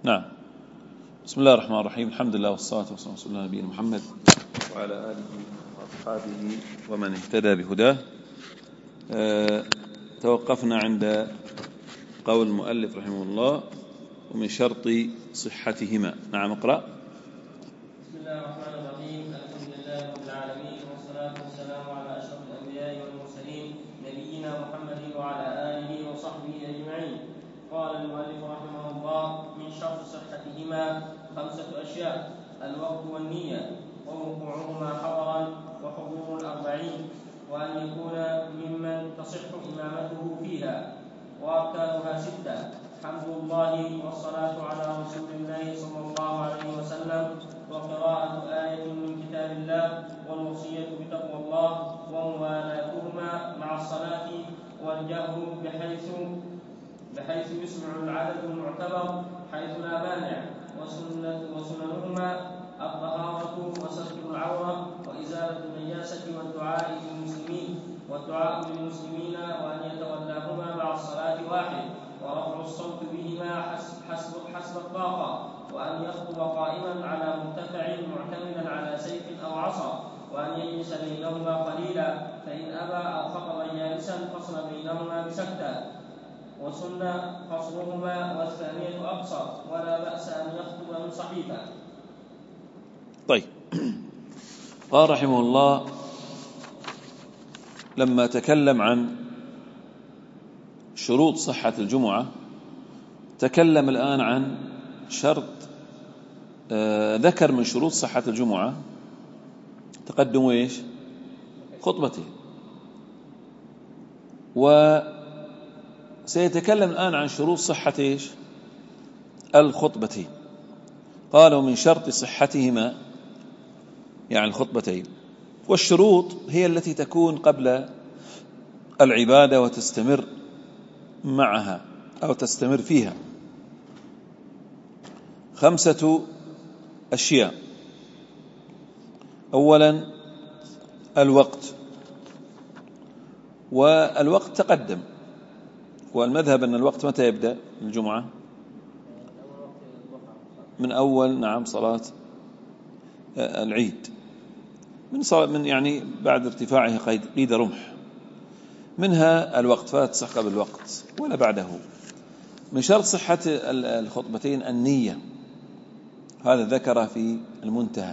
نعم. بسم الله الرحمن الرحيم. الحمد لله والصلاة والسلام على رسول الله نبينا محمد وعلى آله وأصحابه ومن اهتدى بهداه. توقفنا عند قول المؤلف رحمه الله: ومن شرط صحتهما. نعم، اقرأ. بسم الله الرحمن الرحيم. الحمد لله رب العالمين، والصلاة والسلام على أشرف الأنبياء والمرسلين نبينا محمد وعلى آله وصحبه أجمعين. قال المؤلف رحمه الله: من شرط صحتهما 5 أشياء: الوقت والنية، ووقوعهما حضرا، وحضور الأربعين، وأن يكون ممن تصح إمامته فيها، وأركانها 6: حمد الله والصلاة على رسول الله صلى الله عليه وسلم، وقراءة آية من كتاب الله، والوصية بتقوى الله وموالاتهما مع الصلاة، والجهر بحيث يسمع العدد المعتبر حيث لا مانع، وسننهما الطهارة وستر العورة وإزالة النجاسة والدعاء للمسلمين وأن يتولاهما مع الصلاة واحد، ورفع الصوت بهما حسب الطاقة، وأن يخطب قائما على مرتفع معتمدا على سيف أو عصا، وأن يجلس بينهما قليلا، فإن أبى أو خطب جالسا فصل بينهما بسكتة، وسن قصرهما، والثانية أقصر، ولا بأس أن يخطب من صحيفة. طيب، قال رحمه الله لما تكلم عن شروط صحة الجمعة تكلم الآن عن شرط ذكر من شروط صحة الجمعة تقدم إيش؟ خطبتين. وسيتكلم الآن عن شروط صحة إيش؟ الخطبتين. قالوا من شرط صحتهما يعني الخطبتين، والشروط هي التي تكون قبل العبادة وتستمر معها أو تستمر فيها. 5 أشياء. أولا الوقت، والوقت تقدم، والمذهب أن الوقت متى يبدأ الجمعة؟ من أول صلاة العيد، من يعني بعد ارتفاعه قيد رمح، منها الوقت، فلا تصح قبل الوقت ولا بعده. من شرط صحة الخطبتين النية، هذا ذكر في المنتهى،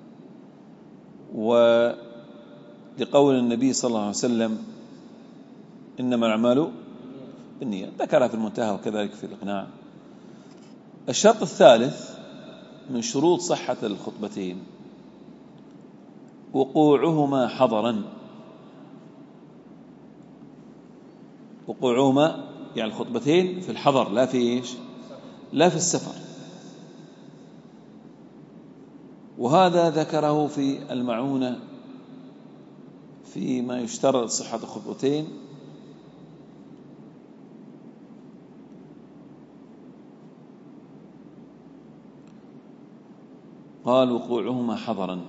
ولقول النبي صلى الله عليه وسلم إنما الأعمال بالنية، ذكرها في المنتهى وكذلك في الإقناع. الشرط الثالث من شروط صحة الخطبتين وقوعهما حضرا. وقوعهما يعني الخطبتين في الحضر، لا في إيش؟ لا في السفر. وهذا ذكره في المعونة فيما يشترط صحة الخطبتين. قال وقوعهما حضرا.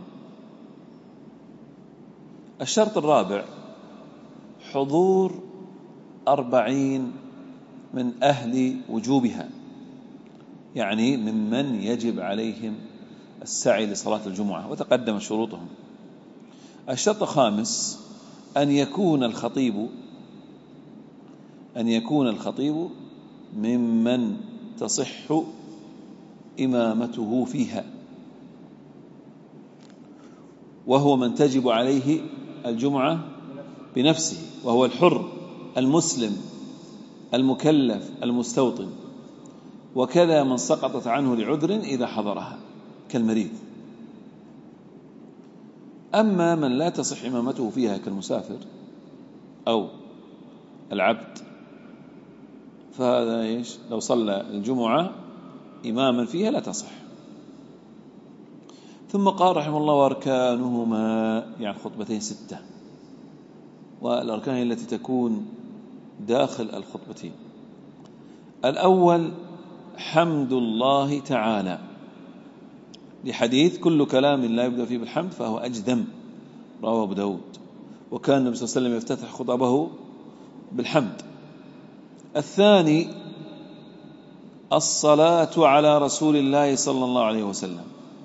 الشرط الرابع حضور 40 من أهل وجوبها، يعني ممن يجب عليهم السعي لصلاة الجمعة، وتقدم شروطهم. الشرط الخامس أن يكون الخطيب ممن تصح إمامته فيها، وهو من تجب عليه الجمعة بنفسه، وهو الحر المسلم المكلف المستوطن، وكذا من سقطت عنه لعذر إذا حضرها كالمريض. أما من لا تصح إمامته فيها كالمسافر أو العبد فهذا إيش؟ لو صلى الجمعة إماما فيها لا تصح. ثم قال رحمه الله وأركانهما يعني الخطبتين 6، والأركان هي التي تكون داخل الخطبتين. الأول حمد الله تعالى، لحديث كل كلام لا يبدأ فيه بالحمد فهو أجذم، رواه أبو داود. وكان النبي صلى الله عليه وسلم يفتتح خطبه بالحمد. الثاني الصلاة على رسول الله صلى الله عليه وسلم،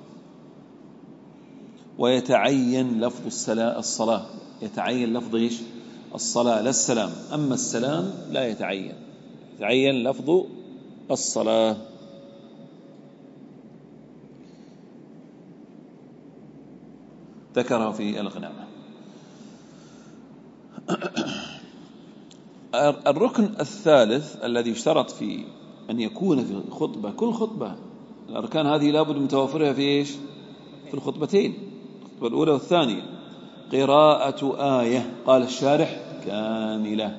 ويتعين لفظ الصلاة، يتعين لفظ إيش؟ الصلاة لا السلام. أما السلام لا يتعين، يتعين لفظ الصلاة. ذكره في الإقناع. الركن الثالث الذي يشترط في أن يكون في خطبة، كل خطبة الأركان هذه لابد من توافرها في إيش؟ في الخطبتين، الخطبة الأولى والثانية. قراءة آية، قال الشارح كاملة،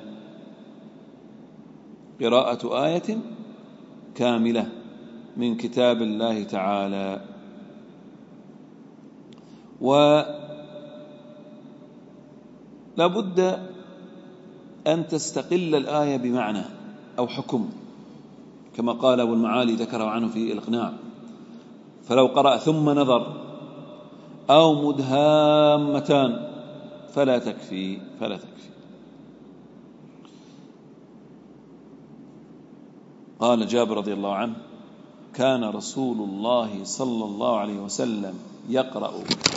قراءة آية كاملة من كتاب الله تعالى. ولا بد أن تستقل الآية بمعنى أو حكم، كما قال أبو المعالي ذكره عنه في الإقناع. فلو قرأ ثم نظر أو مدهامتان فلا تكفي. قال جابر رضي الله عنه: كان رسول الله صلى الله عليه وسلم يقرأ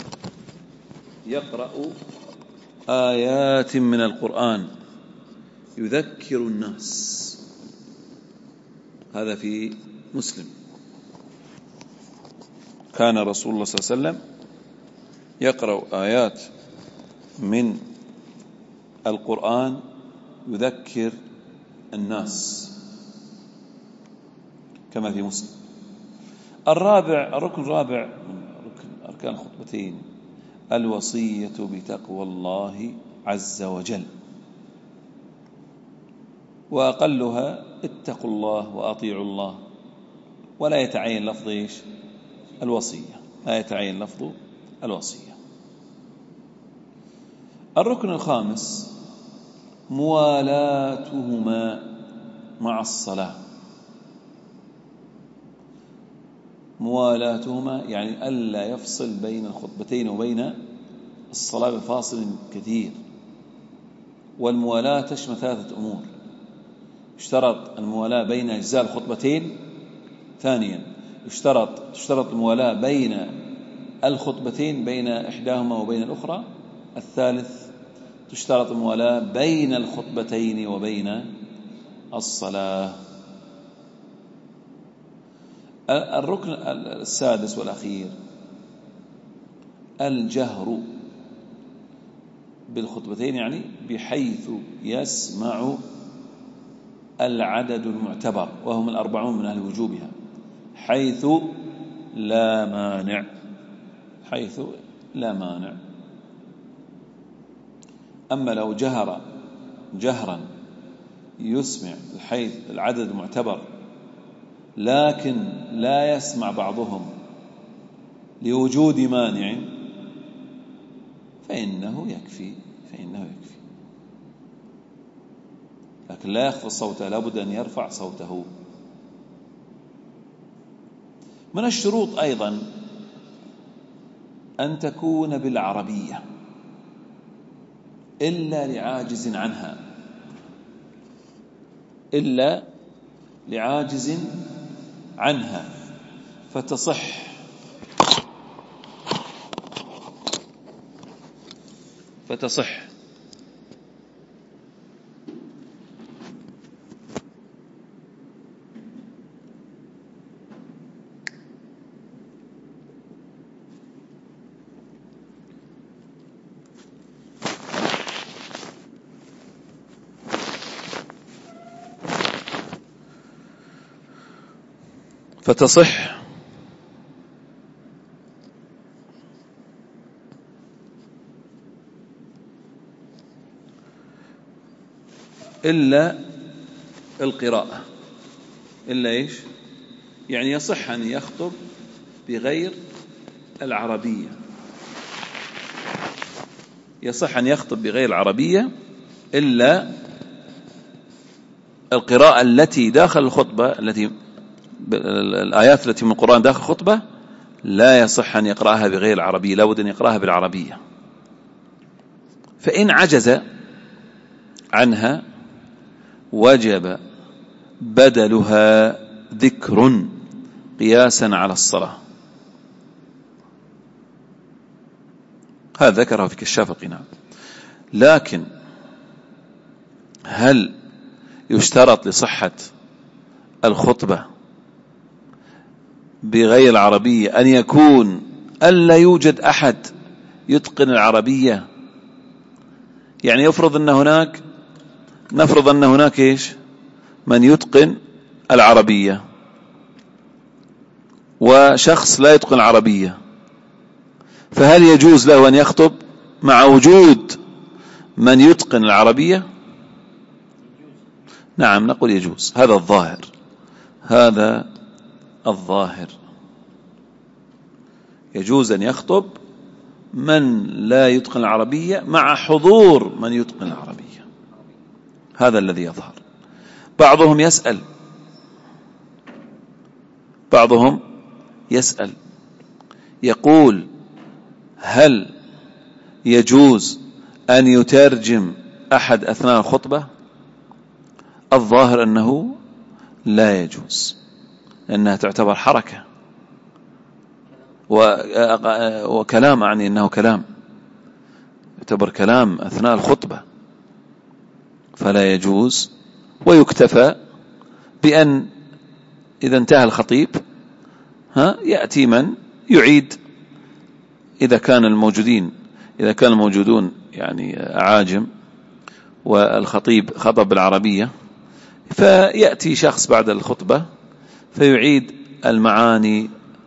آيات من القرآن يذكر الناس. هذا في مسلم. كان رسول الله صلى الله عليه وسلم يقرأ آيات من القرآن يذكر الناس، كما في مسلم. الركن الرابع من أركان الخطبتين الوصية بتقوى الله عز وجل، وأقلها اتقوا الله وأطيعوا الله، ولا يتعين لفظ إيش؟ الوصية، لا يتعين لفظ الوصية. الركن الخامس موالاتهما مع الصلاة. موالاتهما يعني ألا يفصل بين الخطبتين وبين الصلاة بفاصل كثير. والموالاة تشمل ثلاثة أمور: يشترط الموالاة بين أجزاء الخطبتين. ثانيا تشترط الموالاة بين الخطبتين، بين إحداهما وبين الأخرى. الثالث تشترط الموالاة بين الخطبتين وبين الصلاة. الركن السادس والأخير الجهر بالخطبتين، يعني بحيث يسمع العدد المعتبر، وهم 40 من أهل وجوبها، حيث لا مانع. أما لو جهر جهرا يسمع حيث العدد المعتبر لكن لا يسمع بعضهم لوجود مانع فإنه يكفي. لكن لا يخفض صوته، لابد أن يرفع صوته. من الشروط أيضا أن تكون بالعربية إلا لعاجز عنها فتصح. إلا القراءة. إلا إيش؟ يعني يصح أن يخطب بغير العربية، إلا القراءة التي داخل الخطبة، الآيات التي من القرآن داخل الخطبة لا يصح أن يقرأها بغير العربية، لا بد أن يقرأها بالعربية. فإن عجز عنها وجب بدلها ذكر قياسا على الصلاة. هذا ذكره في كشاف القناع. لكن هل يشترط لصحة الخطبة بغير العربية أن يكون ألا يوجد أحد يتقن العربية؟ يعني نفرض أن هناك إيش من يتقن العربية وشخص لا يتقن العربية، فهل يجوز له أن يخطب مع وجود من يتقن العربية؟ نعم، نقول يجوز. هذا الظاهر يجوز أن يخطب من لا يتقن العربية مع حضور من يتقن العربية. هذا الذي يظهر. بعضهم يسأل يقول: هل يجوز أن يترجم أحد أثناء الخطبة؟ الظاهر أنه لا يجوز، لأنها تعتبر حركة وكلام، يعني أنه كلام يعتبر كلام أثناء الخطبة، فلا يجوز. ويكتفى بأن إذا انتهى الخطيب يأتي من يعيد، إذا كان الموجودون يعني عاجم والخطيب خطب بالعربية، فيأتي شخص بعد الخطبة فيعيد المعاني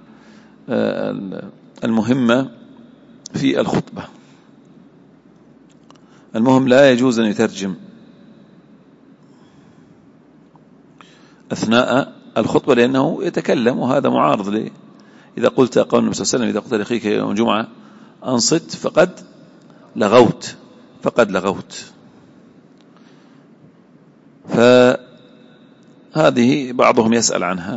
المهمة في الخطبة. المهم لا يجوز أن يترجم أثناء الخطبة، لأنه يتكلم، وهذا معارض لي. إذا قلت قول النبي صلى الله عليه وسلم: إذا قلت لأخيك يوم الجمعة أنصت فقد لغوت. فهذه بعضهم يسأل عنها.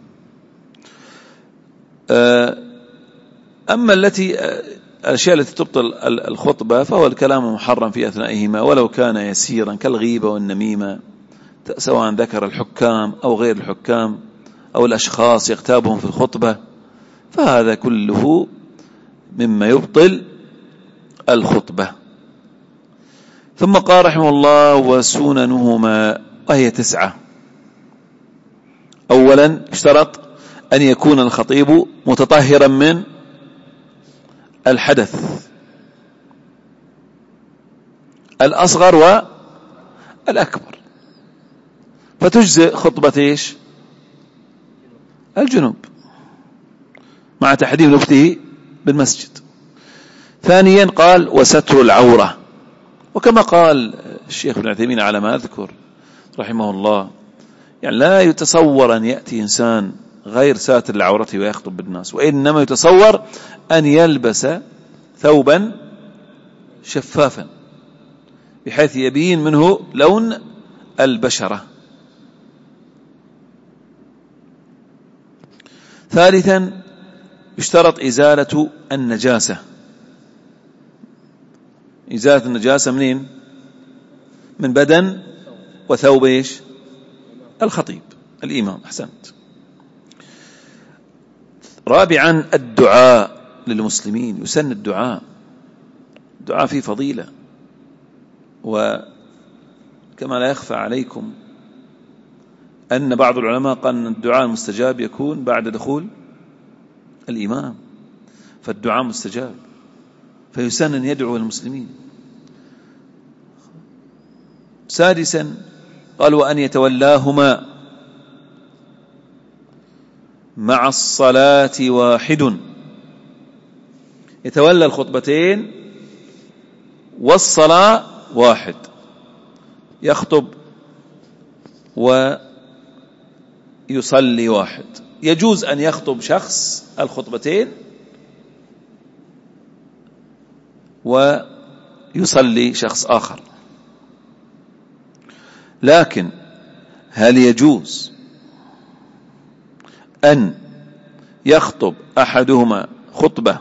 أما الأشياء التي تبطل الخطبة فهو الكلام محرم في أثنائهما، ولو كان يسيرا كالغيبة والنميمة، سواء ذكر الحكام أو غير الحكام أو الأشخاص يغتابهم في الخطبة، فهذا كله مما يبطل الخطبة. ثم قال رحمه الله: وسننهما، وهي 9. أولا اشترط أن يكون الخطيب متطهرا من الحدث الأصغر والأكبر، فتجزئ خطبة إيش؟ الجنوب مع تحريم لفته بالمسجد. ثانيا قال: وستر العورة، وكما قال الشيخ ابن عثيمين على ما أذكر رحمه الله، يعني لا يتصور أن يأتي إنسان غير ساتر لعورته ويخطب بالناس، وإنما يتصور أن يلبس ثوبا شفافا بحيث يبين منه لون البشرة. ثالثا يشترط إزالة النجاسة. إزالة النجاسة منين؟ من بدن وثوب إيش؟ الخطيب الإمام. أحسنت. رابعا الدعاء للمسلمين، يسن الدعاء فيه فضيلة، وكما لا يخفى عليكم أن بعض العلماء قال أن الدعاء المستجاب يكون بعد دخول الإمام، فالدعاء مستجاب، فيسن أن يدعو المسلمين. سادسا قال: وأن يتولاهما مع الصلاة واحد، يتولى الخطبتين والصلاة واحد، يخطب ويصلي واحد. يجوز أن يخطب شخص الخطبتين ويصلي شخص آخر، لكن هل يجوز أن يخطب أحدهما خطبة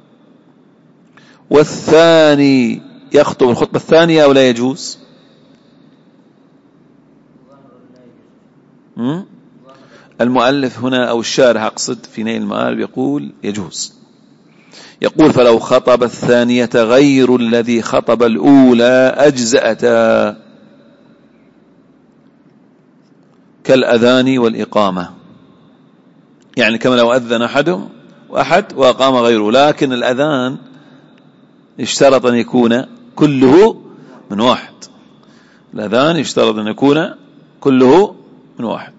والثاني يخطب الخطبة الثانية أو لا يجوز؟ المؤلف هنا أو الشارح أقصد في نيل المآل يقول يجوز. يقول فلو خطب الثانية غير الذي خطب الأولى أجزأتا كالأذان والإقامة، يعني كما لو أذن أحد وأقام غيره، لكن الأذان اشترط أن يكون كله من واحد. الأذان يشترط أن يكون كله من واحد.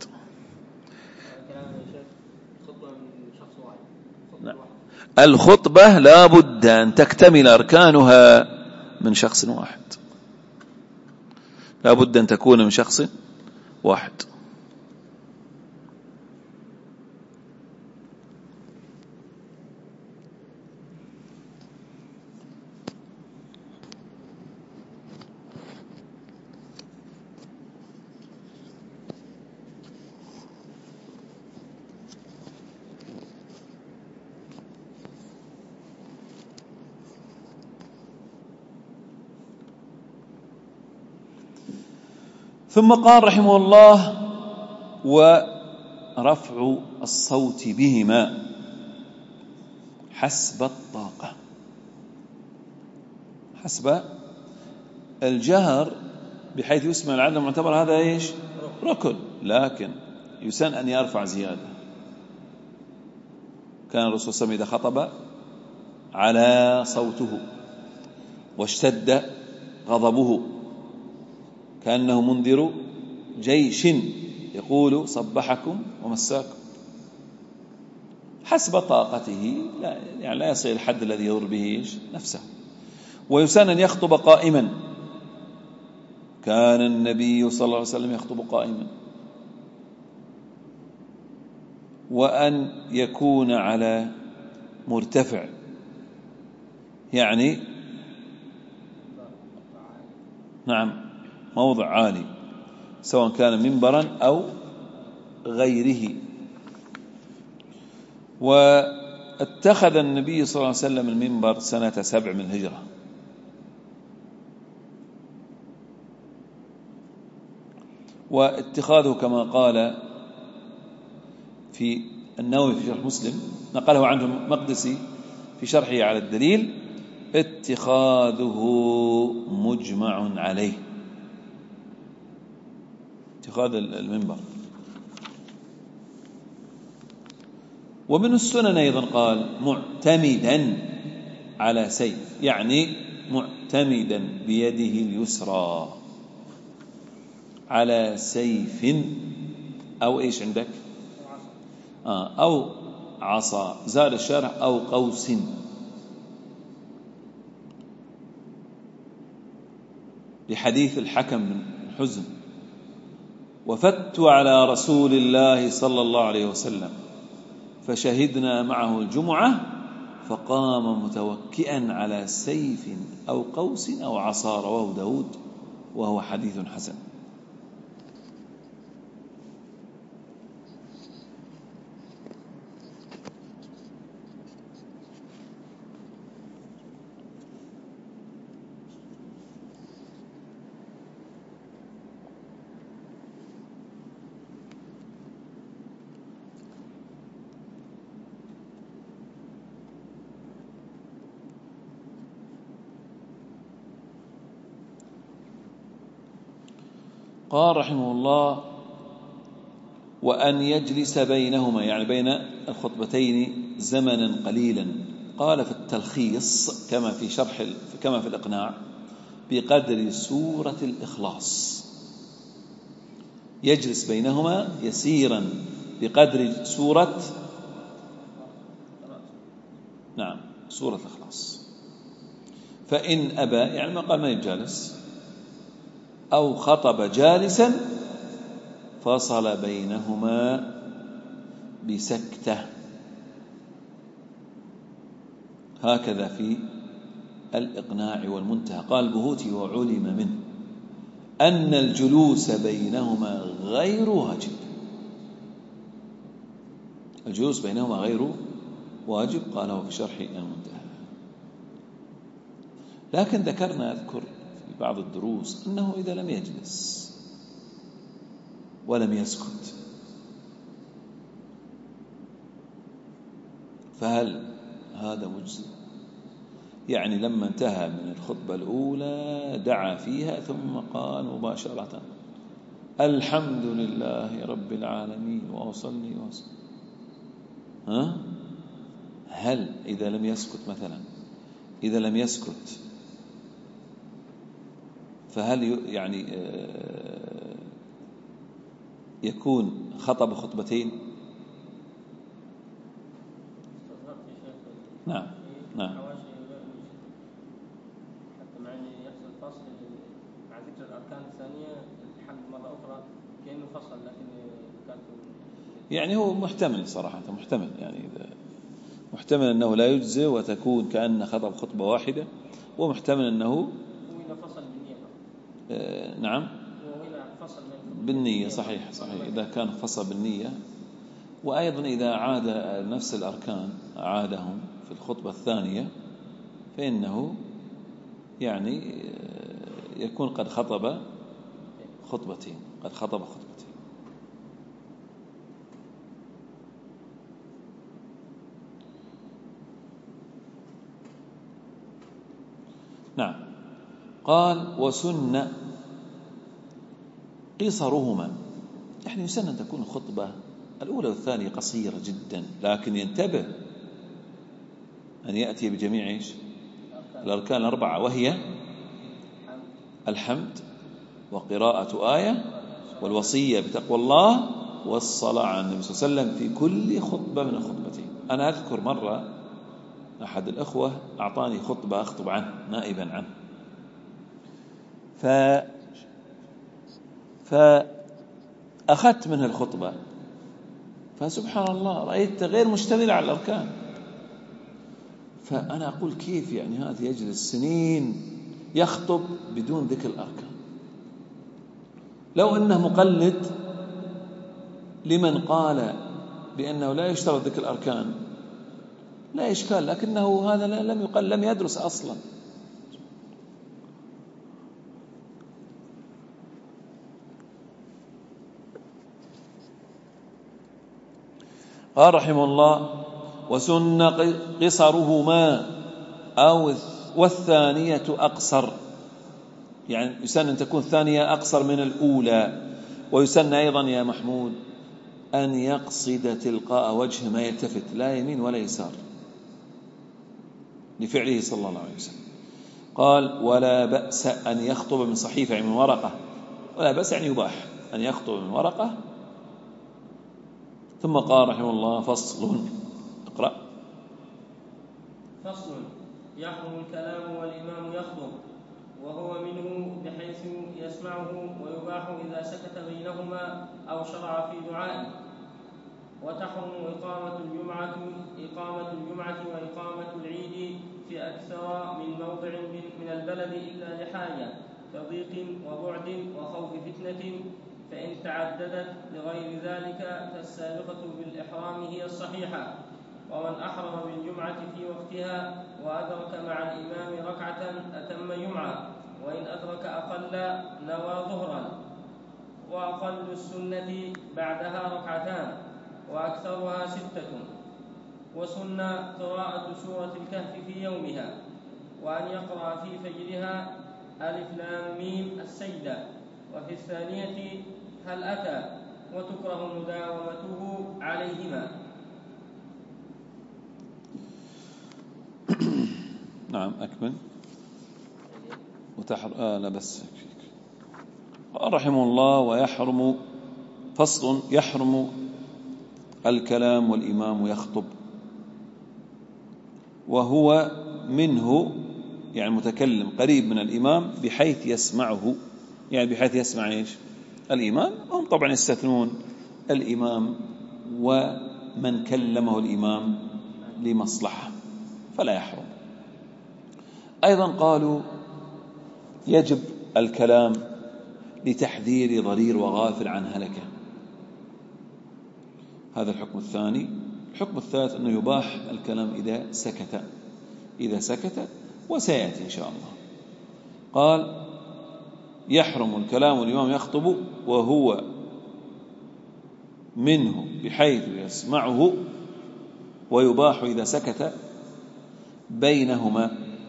الخطبة لا بد أن تكتمل أركانها من شخص واحد، لا بد أن تكون من شخص واحد. ثم قال رحمه الله ورفع الصوت بهما حسب الطاقة، حسب الجهر بحيث يسمع العدد المعتبر، هذا ايش؟ ركن، لكن يسن أن يرفع زيادة. كان الرسول صلى الله عليه وسلم إذا خطب على صوته واشتد غضبه كأنه منذر جيش يقول صبحكم ومساكم، حسب طاقته، يعني لا يصل الحد الذي يضر به نفسه. ويسن أن يخطب قائما، كان النبي صلى الله عليه وسلم يخطب قائما، وأن يكون على مرتفع، يعني نعم موضع عالي، سواء كان منبرا أو غيره. واتخذ النبي صلى الله عليه وسلم المنبر سنة 7 من الهجرة، واتخاذه كما قال في النووي في شرح مسلم، نقله عنه المقدسي في شرحه على الدليل، اتخاذه مجمع عليه، اتخاذ المنبر. ومن السنن أيضا قال معتمدا على سيف، يعني معتمدا بيده اليسرى على سيف أو إيش عندك أو عصا، زاد الشارح أو قوس، لحديث الحكم بن حزم وفدت على رسول الله صلى الله عليه وسلم فشهدنا معه الجمعة فقام متوكئا على سيف أو قوس أو عصا، رواه داود وهو حديث حسن. قال رحمه الله وأن يجلس بينهما، يعني بين الخطبتين زمنا قليلا. قال في التلخيص كما في الإقناع بقدر سورة الإخلاص، يجلس بينهما يسيرا بقدر سورة سورة الإخلاص. فإن أبى، يعني ما قال ما يجالس، أو خطب جالسا فصل بينهما بسكتة، هكذا في الإقناع والمنتهى. قال البهوتي وعلم منه أن الجلوس بينهما غير واجب، الجلوس بينهما غير واجب، قاله في شرح المنتهى. لكن أذكر في بعض الدروس أنه إذا لم يجلس ولم يسكت فهل هذا مجزي؟ يعني لما انتهى من الخطبة الأولى دعا فيها ثم قال مباشرة الحمد لله رب العالمين وأصلي وأسلم. هل إذا لم يسكت مثلا، إذا لم يسكت فهل يعني يكون خطب خطبتين؟ نعم نعم. حتى مع أن يحصل فصل مع ذكر الأركان الثانية الحمد مرة أخرى كأنه فصل، لكن يعني هو محتمل صراحة، محتمل يعني محتمل أنه لا يجزي وتكون كأن خطب خطبة واحدة، ومحتمل أنه فصل بالنية. نعم فصل بالنية، صحيح إذا كان فصل بالنية. وأيضا إذا عاد نفس الأركان عادهم في الخطبة الثانية فإنه يعني يكون قد خطب خطبتين. نعم. قال وسن قصرهما، يعني يسن أن تكون الخطبة الأولى والثانية قصيرة جدا، لكن ينتبه أن يأتي بجميع الأركان الأربعة، وهي الحمد وقراءة آية والوصية بتقوى الله والصلاة على النبي صلى الله عليه وسلم في كل خطبة من الخطبتين. أنا أذكر مرة أحد الأخوة أعطاني خطبة أخطب عنه نائبا عنه، فأخذت منها الخطبة، فسبحان الله رأيت غير مشتمل على الأركان. فأنا أقول كيف يعني هذا يجلس سنين يخطب بدون ذكر الأركان؟ لو أنه مقلد لمن قال بأنه لا يشترط ذكر الأركان لا إشكال، لكنه هذا لم يدرس أصلا. قال رحمه الله وسن قصرهما والثانية أقصر، يعني يسن أن تكون الثانية أقصر من الأولى. ويسن أيضا يا محمود أن يقصد تلقاء وجه ما يلتفت لا يمين ولا يسار لفعله صلى الله عليه وسلم. قال ولا بأس أن يخطب من صحيفة من ورقة، ولا بأس يعني يباح أن يخطب من ورقة. ثم قال رحمه الله فصل، اقرأ. فصل يحرم الكلام والإمام يخطب وهو منه بحيث يسمعه، ويباح إذا سكت بينهما أو شرع في دعائه. وتحرم إقامة الجمعة وإقامة العيد في أكثر من موضع من البلد إلا لحاجة كضيق وبعد وخوف فتنة، فإن تعددت لغير ذلك فالسابقة بالإحرام هي الصحيحة. ومن أحرم بالجمعة في وقتها وأدرك مع الإمام ركعة أتم جمعة، وإن أدرك أقل نوى ظهرا، وأقل السنة بعدها ركعتان وأكثرها 6. وسن قراءة سورة الكهف في يومها، وأن يقرأ في فجرها ألف لام ميم السجدة، وفي الثانية هل أتى، وتكره مداومته عليهما. نعم أكمل. لا بس رحمه الله ويحرم فصل يحرم الكلام والإمام يخطب وهو منه، يعني متكلم قريب من الإمام بحيث يسمعه، يعني بحيث يسمع إيش الإمام. هم طبعا يستثنون الإمام ومن كلمه الإمام لمصلحة فلا يحرم. أيضا قالوا يجب الكلام لتحذير ضرير وغافل عن هلكة، هذا الحكم الثاني. الحكم الثالث أنه يباح الكلام إذا سكت وسيأتي إن شاء الله. قال يحرم الكلام والإمام يخطب وهو منه بحيث يسمعه، ويباح إذا سكت بينهما،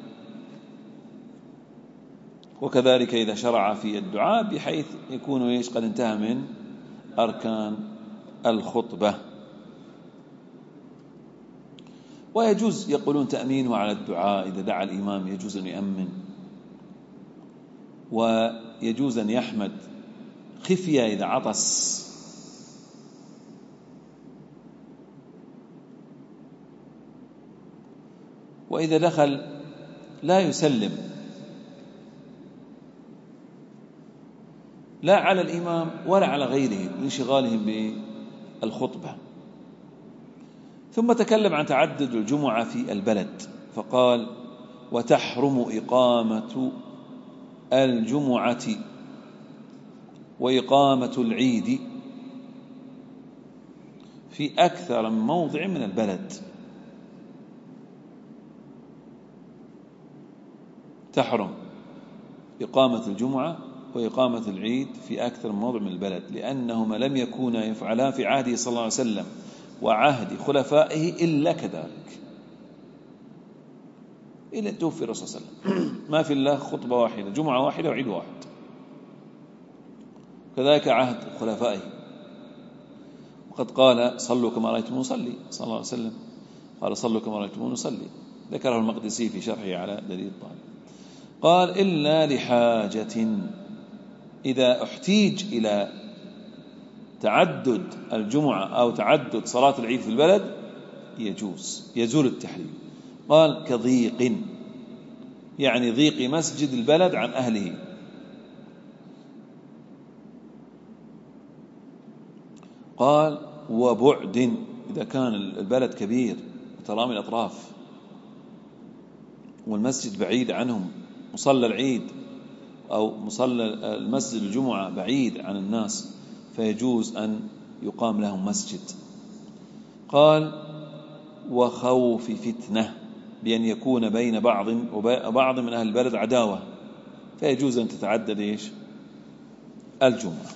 وكذلك إذا شرع في الدعاء بحيث يكون قد انتهى من أركان الخطبة. ويجوز يقولون تأمينه على الدعاء، إذا دعا الإمام يجوز أن يأمن، ويجوز أن يحمد خفية إذا عطس، وإذا دخل لا يسلم لا على الإمام ولا على غيره لانشغالهم بالخطبة. ثم تكلم عن تعدد الجمعة في البلد فقال: وتحرم إقامة الجمعة وإقامة العيد في أكثر من موضع من البلد. تحرم إقامة الجمعة وإقامة العيد في أكثر من موضع من البلد، لأنهما لم يكونا يفعلان في عهده صلى الله عليه وسلم وعهد خلفائه إلا كذلك، إلى أن توفي الرسول صلى الله عليه وسلم. ما في الله خطبة واحدة، جمعة واحدة وعيد واحد. كذلك عهد خلفائه، وقد قال: صلوا كما رأيتمون نصلي، صلى الله عليه وسلم قال: صلوا كما رأيتمون نصلي. ذكره المقدسي في شرحه على دليل الطالب. قال: إلا لحاجة، إذا احتيج إلى تعدد الجمعة أو تعدد صلاة العيد في البلد يجوز، يزول التحريم. قال: كضيق، يعني ضيق مسجد البلد عن أهله. قال: وبعد، إذا كان البلد كبير وترامي الأطراف والمسجد بعيد عنهم، مصلى العيد أو مصلى المسجد الجمعة بعيد عن الناس، فيجوز أن يقام لهم مسجد. قال: وخوف فتنة، بأن يكون بين بعض من أهل البلد عداوة، فيجوز أن تتعدد الجمعة.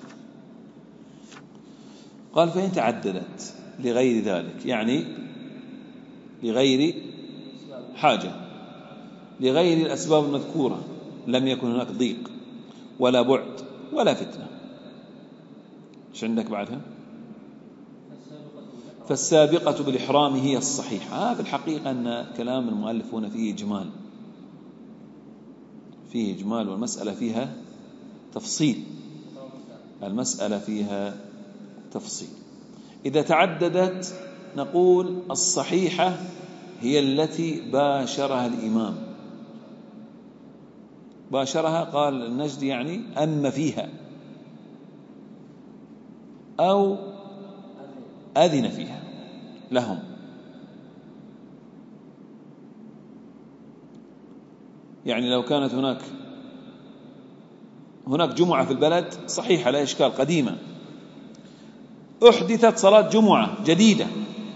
قال: فإن تعددت لغير ذلك، يعني لغير حاجة، لغير الأسباب المذكورة، لم يكن هناك ضيق ولا بعد ولا فتنة. ايش عندك بعدها؟ فالسابقة بالإحرام هي الصحيحة. بالحقيقة أن كلام المؤلف هنا فيه إجمال، فيه إجمال، والمسألة فيها تفصيل، المسألة فيها تفصيل. إذا تعددت نقول الصحيحة هي التي باشرها الإمام، باشرها قال النجدي يعني أم فيها أو أذن فيها لهم. يعني لو كانت هناك جمعة في البلد صحيحة لا إشكال قديمة، أحدثت صلاة جمعة جديدة،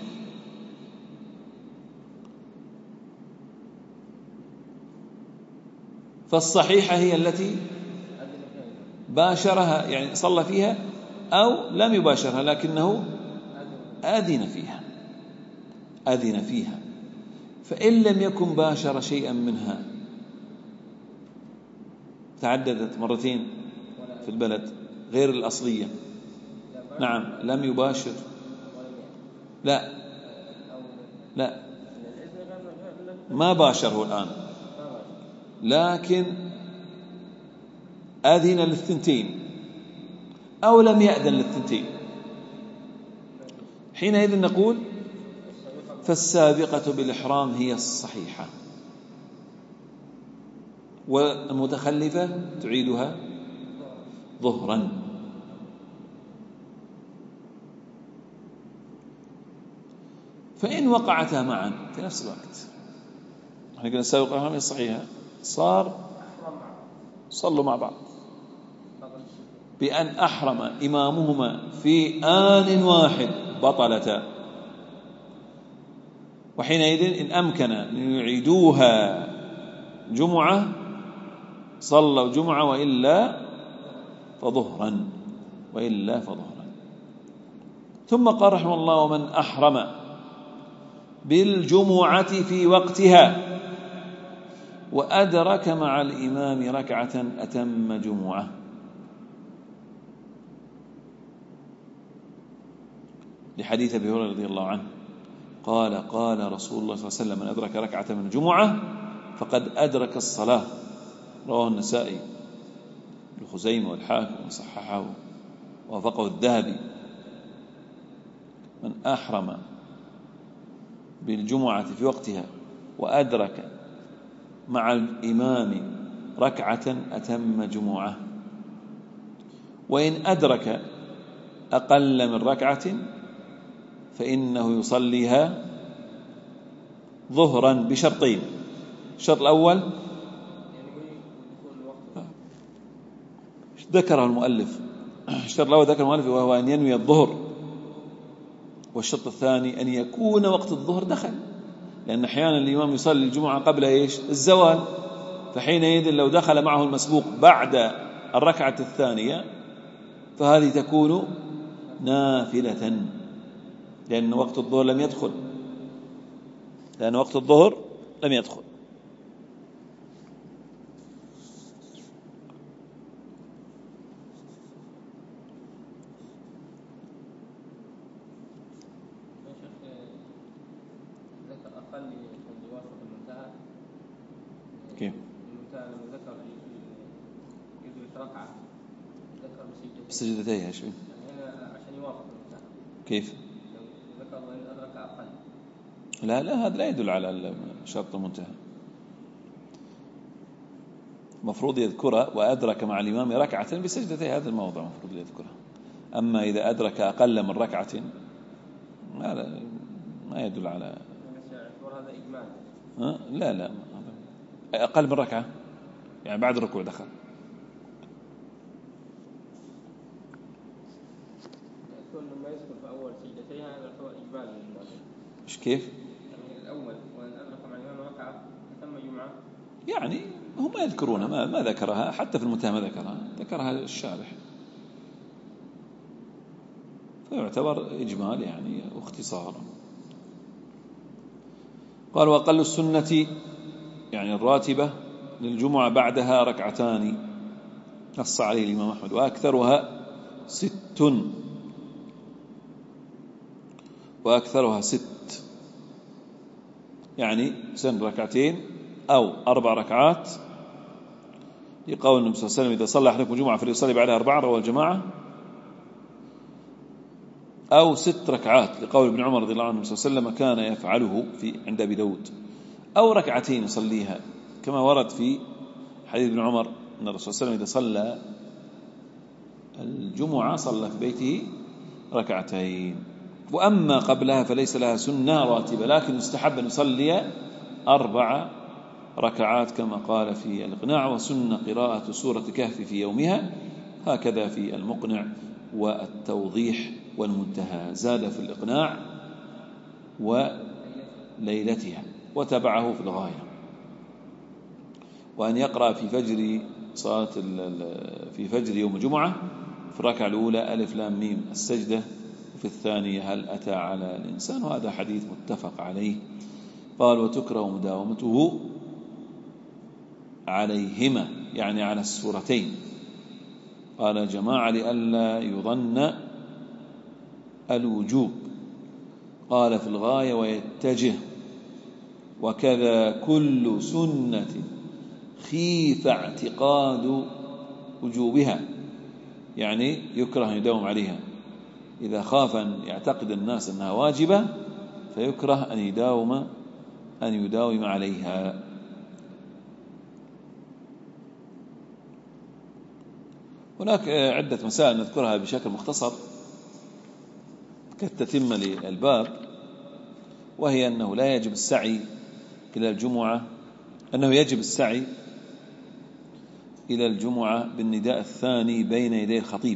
فالصحيحة هي التي باشرها، يعني صلى فيها، أو لم يباشرها لكنه أذن فيها. فإن لم يكن باشر شيئا منها، تعددت مرتين في البلد غير الأصلية، نعم لم يباشر، لا ما باشره الآن، لكن أذن للثنتين أو لم يأذن للثنتين، حينئذ نقول فالسابقة بالإحرام هي الصحيحة، والمتخلفة تعيدها ظهرا. فإن وقعتا معا في نفس الوقت، احنا قلنا السابقة بالإحرام هي الصحيحة، صلوا مع بعض بأن أحرم إمامهما في آن واحد بطلتا، وحينئذ إن أمكن أن يعيدوها جمعة صلوا جمعة، وإلا فظهرا. ثم قال رحمه الله: ومن أحرم بالجمعة في وقتها وأدرك مع الإمام ركعة أتم جمعة. لحديث أبي هريرة رضي الله عنه قال قال رسول الله صلى الله عليه وسلم: من أدرك ركعة من الجمعة فقد أدرك الصلاة. رواه النسائي الخزيمة والحاكم وصححه ووافقه الذهبي. من أحرم بالجمعة في وقتها وأدرك مع الإمام ركعة أتم جمعة. وإن أدرك أقل من ركعة فإنه يصليها ظهرا بشرطين. الشرط الأول ذكره المؤلف، الشرط الأول ذكر المؤلف وهو أن ينوي الظهر، والشرط الثاني أن يكون وقت الظهر دخل، لأن أحيانا الإمام يصلي الجمعة قبل الزوال، فحينئذ لو دخل معه المسبوق بعد الركعة الثانية فهذه تكون نافلة، لأن وقت الظهر لم يدخل، كيف؟ ذكر يدرك ركعة، ذكر بسجدتيها شو؟ عشان يوافق المنتهى. كيف؟ ذكر وإن أدرك أقل. لا هذا لا يدل على شرط المنتهى. مفروض يذكرها وأدرك مع الإمام ركعة بسجدتي، هذا الموضع مفروض يذكرها. أما إذا أدرك أقل من ركعة ما يدل على هذا إجمال. لا أقل من ركعة يعني بعد الركوع دخل. يكون لما يذكر في أول سجدتين هذا هو إجمال. إيش كيف؟ يعني الأول وأن أدرك مع الإمام ركعة تم جمعة، يعني هم يذكرون ما ذكرها، حتى في المنتهى ما ذكرها الشارح، فيعتبر إجمال يعني واختصار. قال: وأقل السنة يعني الراتبة للجمعة بعدها ركعتان، نص عليه الإمام أحمد، وأكثرها 6 يعني سن ركعتين أو 4 ركعات، لقول النبي صلى الله عليه وسلم: إذا صلى أحدكم جمعة فليصلي بعدها 4، رواه الجماعة. أو 6 ركعات، لقول ابن عمر رضي الله عنه صلى الله عليه وسلم كان يفعله عند أبي داود. أو 2 ركعات يصليها، كما ورد في حديث ابن عمر أن الرسول صلى الله عليه وسلم إذا صلى الجمعة صلى في بيته 2 ركعتين. وأما قبلها فليس لها سنة راتبة، لكن يستحب أن يصلي 4 ركعات كما قال في الإقناع. وسنة قراءة سورة كهف في يومها، هكذا في المقنع والتوضيح والمنتهى، زاد في الإقناع وليلتها، وتبعه في الغاية. وأن يقرأ في فجر يوم الجمعة في الركعة الأولى ألف لام ميم السجدة، وفي الثانية هل أتى على الإنسان، وهذا حديث متفق عليه. قال: وتكره مداومته عليهما يعني على السورتين. قال جماعة لئلا يظن الوجوب. قال في الغاية: ويتجه، وكذا كل سنة خيف اعتقاد وجوبها، يعني يكره أن يداوم عليها. إذا خاف أن يعتقد الناس أنها واجبة فيكره أن يداوم عليها. هناك عدة مسائل نذكرها بشكل مختصر كالتتمة للباب، وهي أنه لا يجب السعي إلى الجمعة، أنه يجب السعي إلى الجمعة بالنداء الثاني بين يدي الخطيب،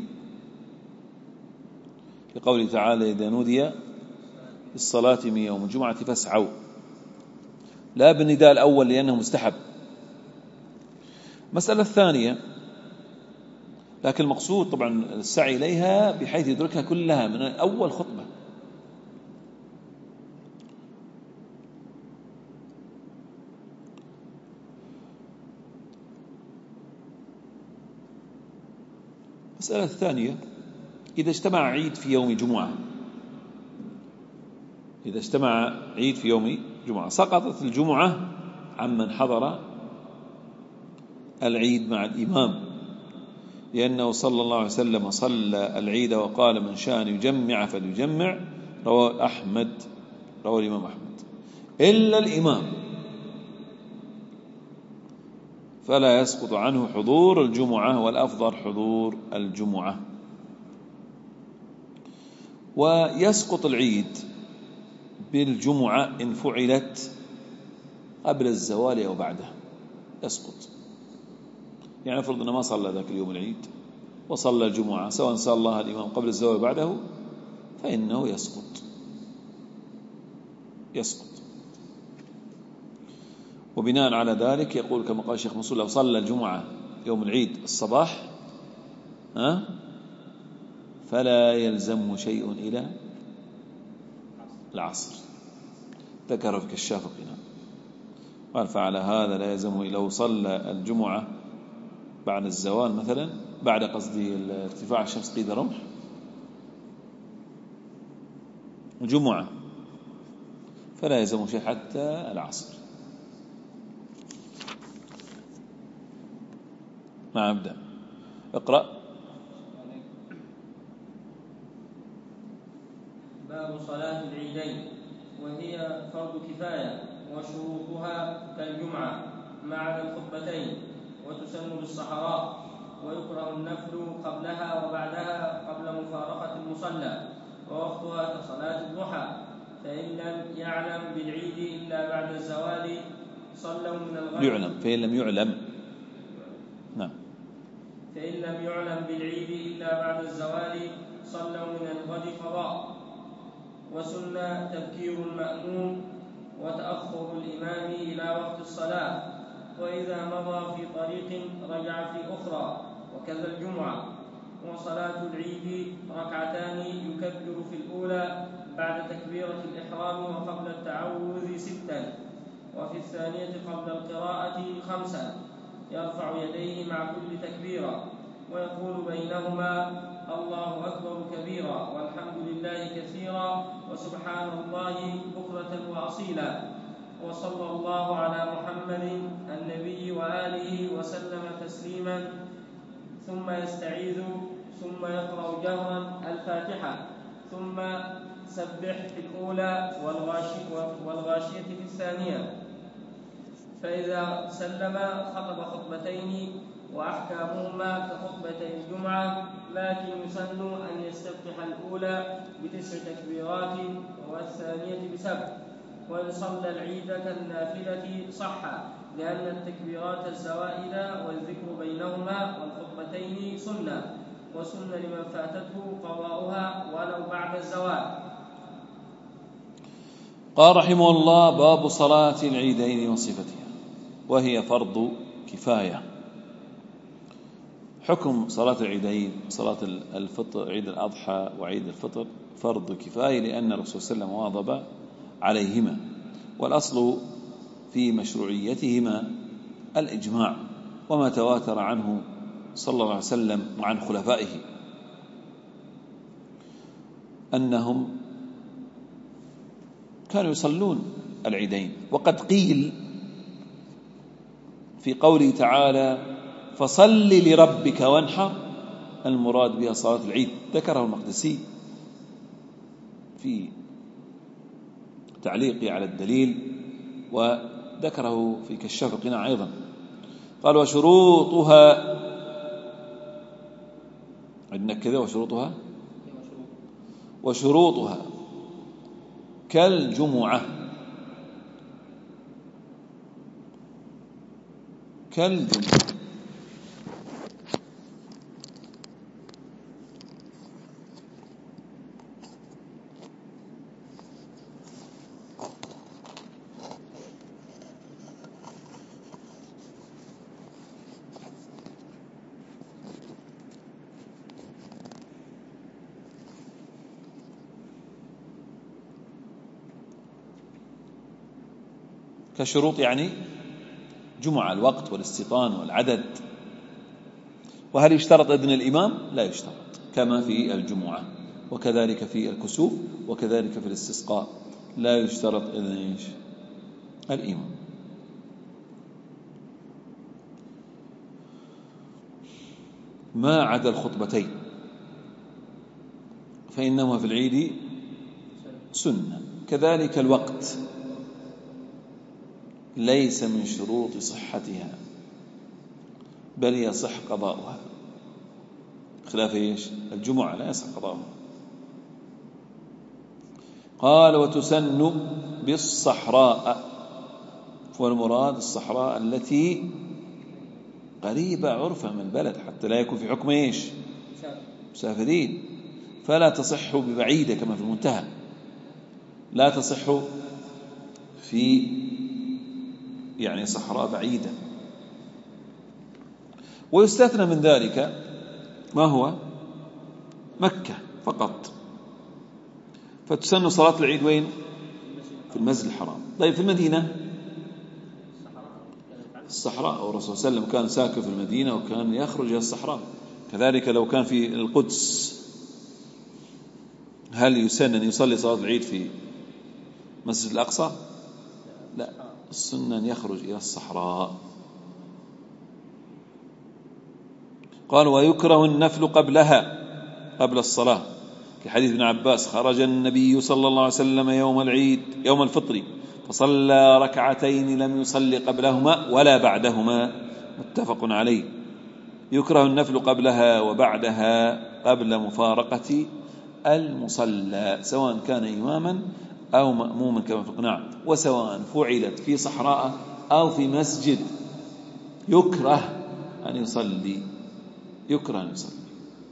لقوله تعالى: إذا نودي الصلاة من يوم الجمعة فاسعوا، لا بالنداء الأول لأنه مستحب. مسألة الثانية، لكن المقصود طبعا السعي إليها بحيث يدركها كلها من أول خطبة، المسألة الثانية: إذا اجتمع عيد في يوم جمعة، إذا اجتمع عيد في يوم جمعة سقطت الجمعة عمن حضر العيد مع الإمام، لأنه صلى الله عليه وسلم صلى العيد وقال: من شاء أن يجمع فليجمع. رواه أحمد، رواه الإمام أحمد، إلا الإمام فلا يسقط عنه حضور الجمعة، والأفضل حضور الجمعة. ويسقط العيد بالجمعة إن فعلت قبل الزوال أو بعده، يسقط. يعني فرض أنه ما صلى ذاك اليوم العيد وصلى الجمعة، سواء صلى الإمام قبل الزوال بعده فإنه يسقط. وبناء على ذلك يقول كما قال الشيخ منصور: لو صلى الجمعة يوم العيد الصباح فلا يلزمه شيء إلى العصر. ذكر في كشاف القناع قال: فعلى هذا لا يلزمه لو صلى الجمعة بعد الزوال مثلا، بعد قصدي ارتفاع الشمس قيد رمح الجمعة، فلا يلزمه شيء حتى العصر. ما أبدأ اقرأ. باب صلاة العيدين، وهي فرض كفاية، وشروطها كالجمعة ما عدا الخطبتين، وتسن بالصحراء، ويكره النفل قبلها وبعدها قبل مفارقة المصلى، ووقتها كصلاة الضحى. فإن لم يعلم بالعيد إلا بعد الزوال صلوا من الغد. فإن لم يعلم بالعيد إلا بعد الزوال صلوا من الغد قضاء. وسن تبكير المأموم وتأخر الإمام إلى وقت الصلاة، وإذا مضى في طريق رجع في أخرى، وكذا الجمعة. وصلاة العيد ركعتان يكبر في الأولى بعد تكبيرة الإحرام وقبل التعوذ 6، وفي الثانية قبل القراءة 5، يرفع يديه مع كل تكبيرة، ويقول بينهما: الله أكبر كبيرا، والحمد لله كثيرا، وسبحان الله بكرة وأصيلا، وصلى الله على محمد النبي وآله وسلم تسليما، ثم يستعيذ، ثم يقرأ جهرا الفاتحة، ثم سبح في الأولى والغاشية في الثانية. فإذا سلم خطب خطبتين وأحكامهما كخطبتي الجمعة، لكن يسن أن يستفتح الأولى ب9 تكبيرات والثانية ب7. وإن صلى العيد كالنافلة صح، لأن التكبيرات الزوائد والذكر بينهما والخطبتين سنة، وسن لمن فاتته قضاؤها ولو بعد الزوال. قال رحمه الله: باب صلاة العيدين وصفتها، وهي فرض كفاية. حكم صلاة العيدين، صلاة الفطر، عيد الأضحى وعيد الفطر، فرض كفاية، لأن الرسول صلى الله عليه وسلم واظب عليهما، والأصل في مشروعيتهما الإجماع، وما تواتر عنه صلى الله عليه وسلم وعن خلفائه أنهم كانوا يصلون العيدين. وقد قيل في قوله تعالى: فصل لربك وانحر، المراد بها صلاة العيد. ذكره المقدسي في تعليقه على الدليل، وذكره في كشاف القناع أيضا. قال: وشروطها، عندنا كذا: وشروطها كالجمعة كشروط، يعني جمعة، الوقت والاستيطان والعدد. وهل يشترط إذن الإمام؟ لا يشترط، كما في الجمعة، وكذلك في الكسوف، وكذلك في الاستسقاء لا يشترط إذن الإمام. ما عدا الخطبتين فإنهما في العيد سنة. كذلك الوقت ليس من شروط صحتها، بل يصح قضاؤها، خلاف الجمعة لا يصح قضاؤها. قال وتسن بالصحراء، والمراد الصحراء التي قريبة عرفا من البلد، حتى لا يكون في حكم مسافرين، فلا تصح ببعيدة كما في المنتهى، لا تصح في صحراء بعيدة. ويستثنى من ذلك ما هو مكة فقط، فتسن صلاة العيد وين؟ في المسجد الحرام. طيب في المدينة الصحراء، والرسول صلى الله عليه وسلم كان ساكن في المدينة وكان يخرج إلى الصحراء. كذلك لو كان في القدس، هل يسن أن يصلي صلاة العيد في مسجد الأقصى؟ لا، السنة أن يخرج إلى الصحراء. قال ويكره النفل قبلها، قبل الصلاة، في حديث ابن عباس خرج النبي صلى الله عليه وسلم يوم العيد يوم الفطر فصلى ركعتين لم يصلي قبلهما ولا بعدهما، متفق عليه. يكره النفل قبلها وبعدها قبل مفارقة المصلى، سواء كان إماما أو مأموما كما في القناع، وسواء فعلت في صحراء أو في مسجد يكره أن يصلي، يكره أن يصلي.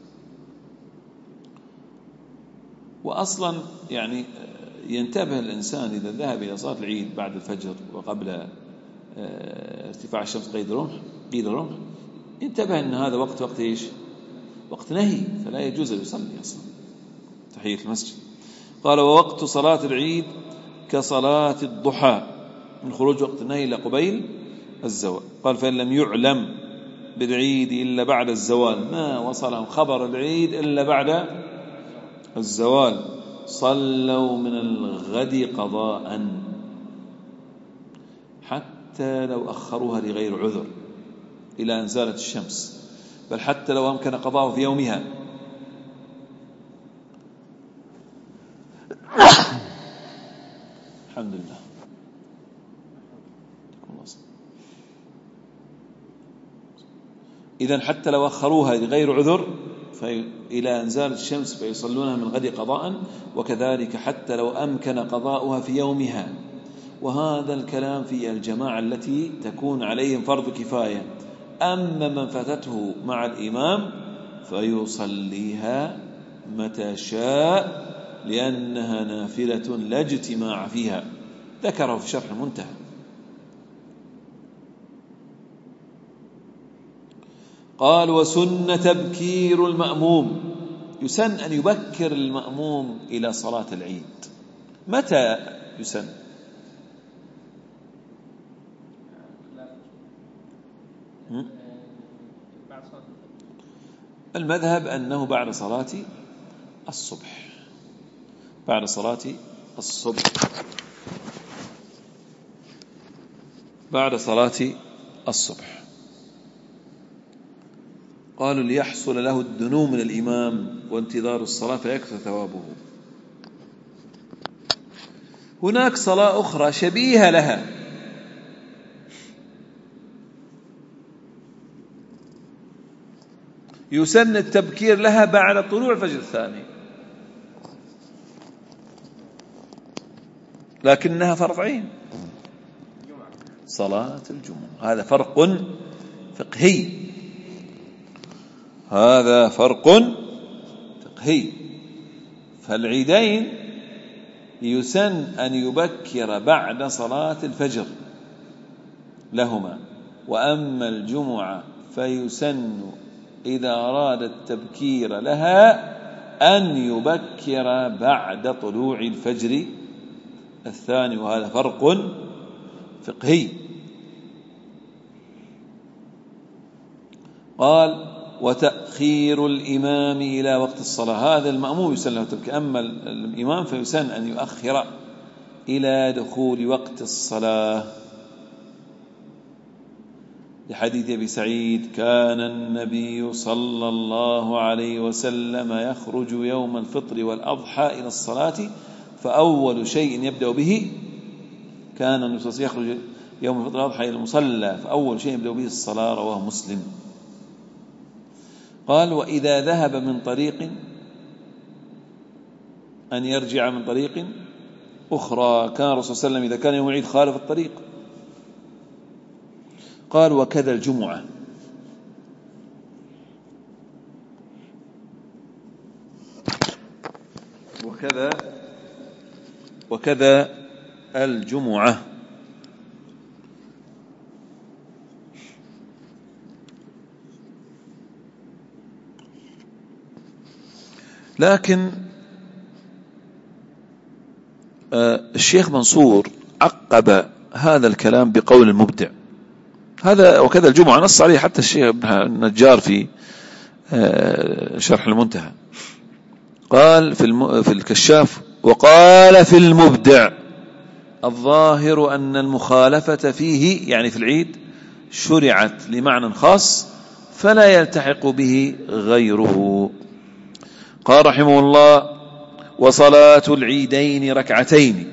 وأصلا ينتبه الإنسان إذا ذهب إلى صلاة العيد بعد الفجر وقبل ارتفاع الشمس قيد الرمح، ينتبه أن هذا وقت وقت نهي، فلا يجوز أن يصلي أصلا تحية المسجد. قال ووقت صلاة العيد كصلاة الضحى من خروج وقت النهي إلى قبيل الزوال. قال فإن لم يعلم بالعيد إلا بعد الزوال، ما وصلهم خبر العيد إلا بعد الزوال، صلوا من الغد قضاء، حتى لو أخروها لغير عذر إلى أن زالت الشمس، بل حتى لو أمكن قضاءه في يومها. الحمد لله. إذن حتى لو أخروها لغير عذر إلى أن زالت الشمس فيصلونها من غد قضاء، وكذلك حتى لو أمكن قضاؤها في يومها. وهذا الكلام في الجماعة التي تكون عليهم فرض كفاية. أما من فاتته مع الإمام فيصليها متى شاء، لأنها نافلة لا اجتماع فيها، ذكره في شرح المنتهى. قال وسن تبكير المأموم، يسن أن يبكر المأموم إلى صلاة العيد. متى يسن؟ المذهب أنه بعد صلاة الصبح، بعد صلاة الصبح، بعد صلاة الصبح. قالوا ليحصل له الدنو من الإمام وانتظار الصلاة فيكثر ثوابه. هناك صلاة أخرى شبيهة لها، يسن التبكير لها بعد طلوع الفجر الثاني، لكنها فرض عين، صلاة الجمعة. هذا فرق فقهي، هذا فرق فقهي. فالعيدين يسن أن يبكر بعد صلاة الفجر لهما، وأما الجمعة فيسن إذا أراد التبكير لها أن يبكر بعد طلوع الفجر الثاني، وهذا فرق فقهي. قال وتأخير الإمام إلى وقت الصلاة. هذا المأموم يسن له ترك، أما الإمام فيسن أن يؤخر إلى دخول وقت الصلاة. لحديث أبي سعيد: كان النبي صلى الله عليه وسلم يخرج يوم الفطر والأضحى إلى الصلاة فأول شيء يبدأ به، كان النبي صلى الله عليه وسلم يخرج يوم الفطر والأضحى إلى المصلى فأول شيء يبدأ به الصلاة. رواه مسلم. قال: وإذا ذهب من طريق أن يرجع من طريق أخرى. كان الرسول صلى الله عليه وسلم إذا كان يوم العيد خالف الطريق. قال: وكذا الجمعة. وكذا الجمعة. لكن الشيخ منصور عقب هذا الكلام بقول المبدع. هذا وكذا الجمعة نص عليه حتى الشيخ ابن النجار في شرح المنتهى. قال في الكشاف: وقال في المبدع: الظاهر أن المخالفة فيه، يعني في العيد، شرعت لمعنى خاص فلا يلتحق به غيره. قال رحمه الله: وصلاة العيدين ركعتين،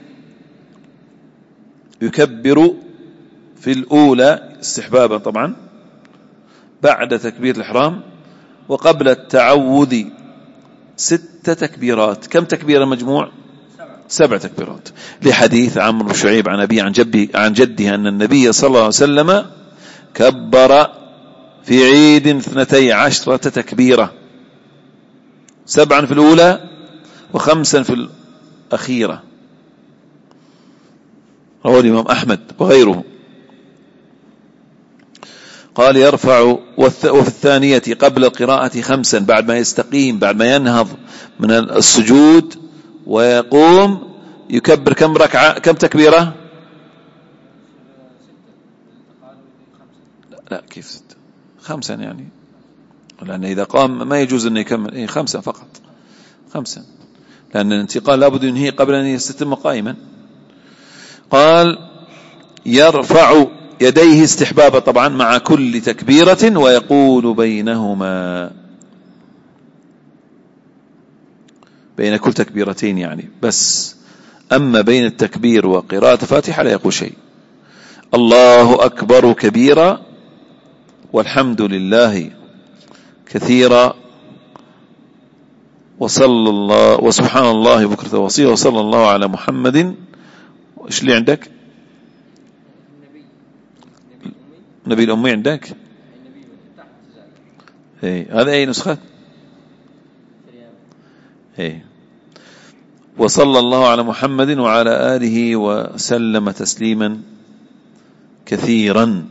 يكبر في الأولى استحبابا طبعا بعد تكبير الإحرام، وقبل التعوذ 6 تكبيرات. كم تكبيرة مجموع؟ 7 تكبيرات. لحديث عمرو بن شعيب عن أبي عن جده أن النبي صلى الله عليه وسلم كبر في عيد 12 تكبيرة، 7 في الأولى و5 في الأخيرة. رواه الإمام أحمد وغيره. قال: يرفع وفي الثانية قبل القراءة 5 بعد ما يستقيم، بعد ما ينهض من السجود ويقوم يكبر كم ركعة، كم تكبيرة؟ لا كيف 6؟ 5 يعني، لأن إذا قام ما يجوز أن يكمل 5 فقط، 5، لأن الانتقال لابد ينهي قبل أن يستتم قائما. قال: يرفع يديه استحبابا طبعا مع كل تكبيرة، ويقول بينهما، بين كل تكبيرتين يعني، بس أما بين التكبير وقراءة فاتحة لا يقول شيء. الله أكبر كبيرا والحمد لله كثيرا وصلى الله وسبحان الله بكرة وأصيلا وصلى الله على محمد. إيش اللي عندك؟ النبي الأمي عندك؟ هذا أي نسخة؟ وصلى الله على محمد وعلى آله وسلم تسليما كثيرا.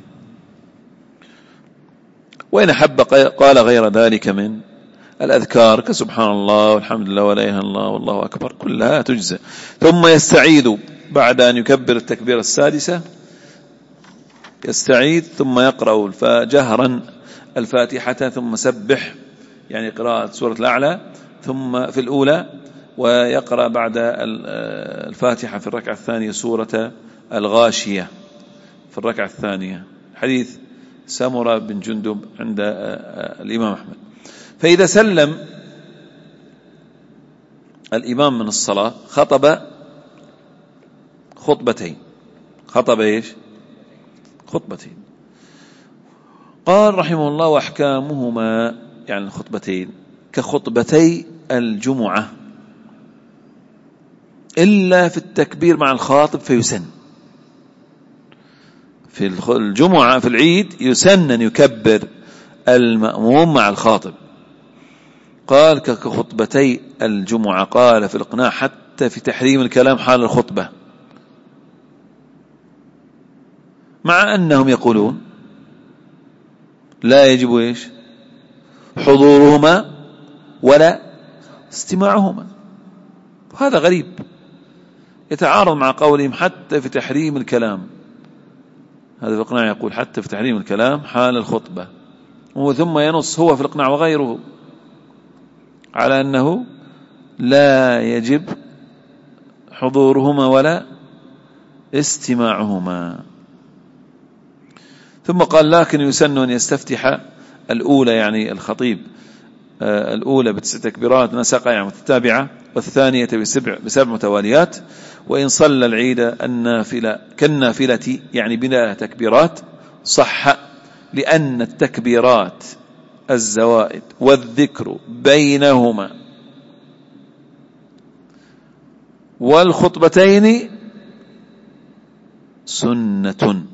وإن حب قال غير ذلك من الأذكار كسبحان الله والحمد لله ولا إله إلا الله والله أكبر، كلها تجزئ. ثم يستعيذ بعد أن يكبر التكبير السادسة، يستعيذ ثم يقرأ جهرا الفاتحة، ثم سبح يعني قراءة سورة الأعلى ثم في الأولى، ويقرأ بعد الفاتحة في الركعة الثانية سورة الغاشية في الركعة الثانية. حديث سمرة بن جندب عند الإمام أحمد. فإذا سلم الإمام من الصلاة خطب خطبتين. خطب إيش؟ خطبتين. قال رحمه الله: وأحكامهما يعني الخطبتين كخطبتي الجمعة، إلا في التكبير مع الخاطب فيسن. في الجمعة في العيد يسن أن يكبر المأموم مع الخاطب. قال: كخطبتي الجمعة. قال في الإقناع: حتى في تحريم الكلام حال الخطبة، مع أنهم يقولون لا يجب إيش؟ حضورهما ولا استماعهما. هذا غريب، يتعارض مع قولهم حتى في تحريم الكلام. هذا في الإقناع يقول حتى في تحريم الكلام حال الخطبة، ثم ينص هو في الإقناع وغيره على أنه لا يجب حضورهما ولا استماعهما. ثم قال لكن يسن أن يستفتح الأولى يعني الخطيب الأولى ب9 تكبيرات نسقة يعني متتابعة، والثانية ب7 متواليات، وإن صلى العيد النافلة كالنافلة يعني بلا تكبيرات صح، لأن التكبيرات الزوائد والذكر بينهما والخطبتين سنة.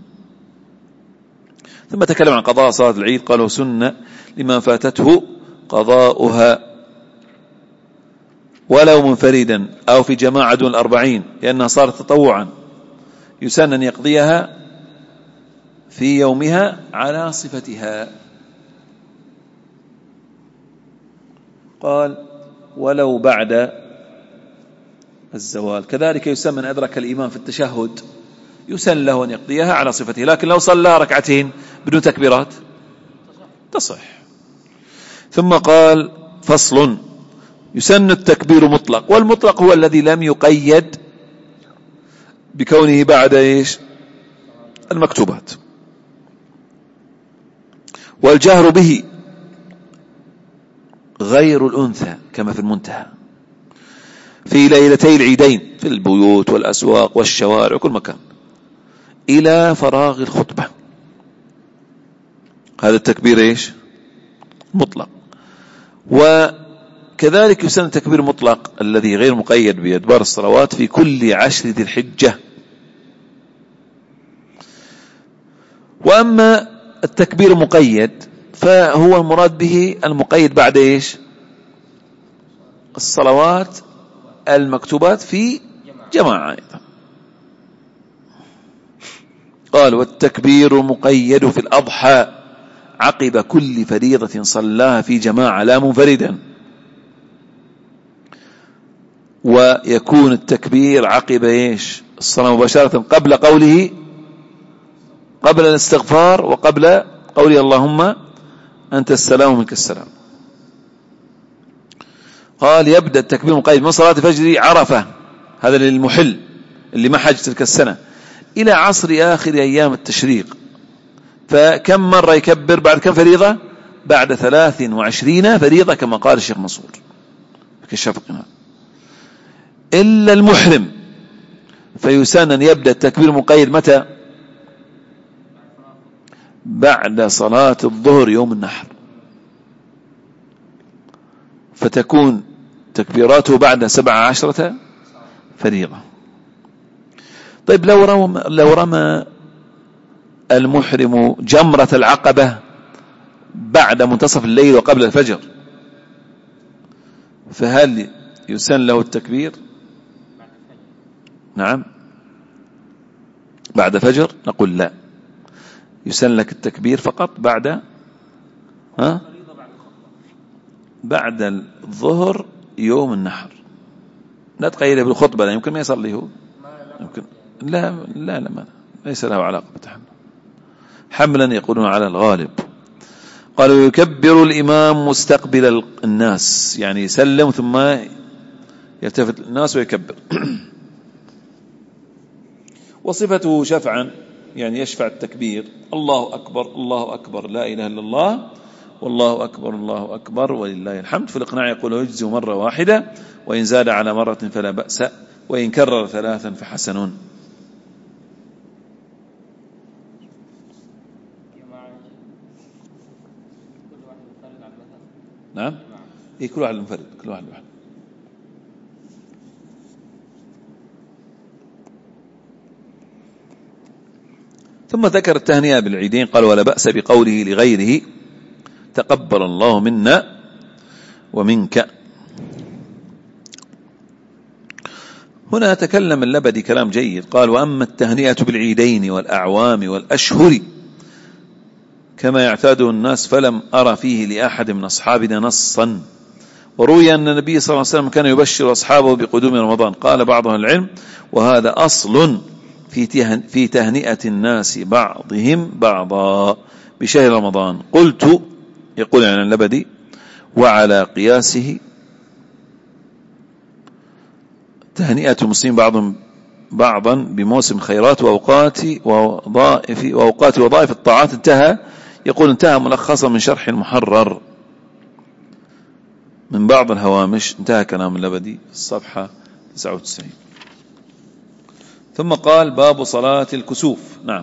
ثم تكلم عن قضاء صلاة العيد، قالوا سنة لما فاتته قضاؤها ولو منفردا أو في جماعة دون 40، لأنها صارت تطوعا، يسن أن يقضيها في يومها على صفتها. قال ولو بعد الزوال، كذلك يسن من أدرك الإمام في التشهد يسن له أن يقضيها على صفته، لكن لو صلى ركعتين بدون تكبيرات تصح. ثم قال فصل: يسن التكبير مطلق، والمطلق هو الذي لم يقيد بكونه بعد ايش؟ المكتوبات. والجهر به غير الأنثى كما في المنتهى في ليلتي العيدين في البيوت والأسواق والشوارع وكل مكان إلى فراغ الخطبة. هذا التكبير ايش؟ مطلق. وكذلك يسن التكبير مطلق الذي غير مقيد بأدبار الصلوات في كل 10 ذي الحجة. وأما التكبير مقيد فهو المراد به المقيد بعد ايش؟ الصلوات المكتوبات في جماعة أيضا. قال والتكبير مقيد في الأضحى عقب كل فريضة صلاها في جماعة لا منفردا، ويكون التكبير عقب ايش؟ الصلاة مباشرة قبل قوله، قبل الاستغفار وقبل قوله اللهم أنت السلام ومنك السلام. قال يبدأ التكبير مقيد من صلاة فجر عرفة، هذا للمحل اللي ما حج تلك السنة، إلى عصر آخر أيام التشريق. فكم مرة يكبر بعد كم فريضة؟ بعد 23 فريضة كما قال الشيخ منصور كالشفقنا. إلا المحرم فيسن أن يبدأ التكبير مقيد متى؟ بعد صلاة الظهر يوم النحر، فتكون تكبيراته بعد 17 فريضة. طيب لو رمى المحرم جمرة العقبة بعد منتصف الليل وقبل الفجر، فهل يسن له التكبير؟ نعم بعد فجر نقول لا، يسن لك التكبير فقط بعد الظهر يوم النحر. لا تقيده بالخطبة، لا يمكن ما يصلي هو، يمكن لا ما ليس له علاقة بتحمل، حملا يقولون على الغالب. قالوا يكبر الإمام مستقبل الناس، يعني يسلم ثم يلتفت الناس ويكبر. وصفته شفعا يعني يشفع التكبير الله أكبر الله أكبر لا إله إلا الله والله أكبر الله أكبر ولله الحمد. في الإقناع يقول يجزي مرة واحدة، وإن زاد على مرة فلا بأس، وإن كرر 3 فحسن. نعم كل واحد منفرد، كل واحد لوحده. ثم ذكر التهنئة بالعيدين، قال ولا بأس بقوله لغيره تقبل الله منا ومنك. هنا تكلم اللبدي كلام جيد، قال وأما التهنئة بالعيدين والأعوام والأشهر كما يعتاده الناس فلم أرى فيه لأحد من أصحابنا نصا. وروي أن النبي صلى الله عليه وسلم كان يبشر أصحابه بقدوم رمضان. قال بعض أهل العلم وهذا أصل في تهنئة الناس بعضهم بعضا بشهر رمضان. قلت يقول عن اللبدي: وعلى قياسه تهنئة المسلمين بعضهم بعضا بموسم الخيرات وأوقات وظائف الطاعات. انتهى. يقول: انتهى ملخصا من شرح محرر من بعض الهوامش. انتهى كلام اللبدي الصفحة 99. ثم قال: باب صلاة الكسوف. نعم.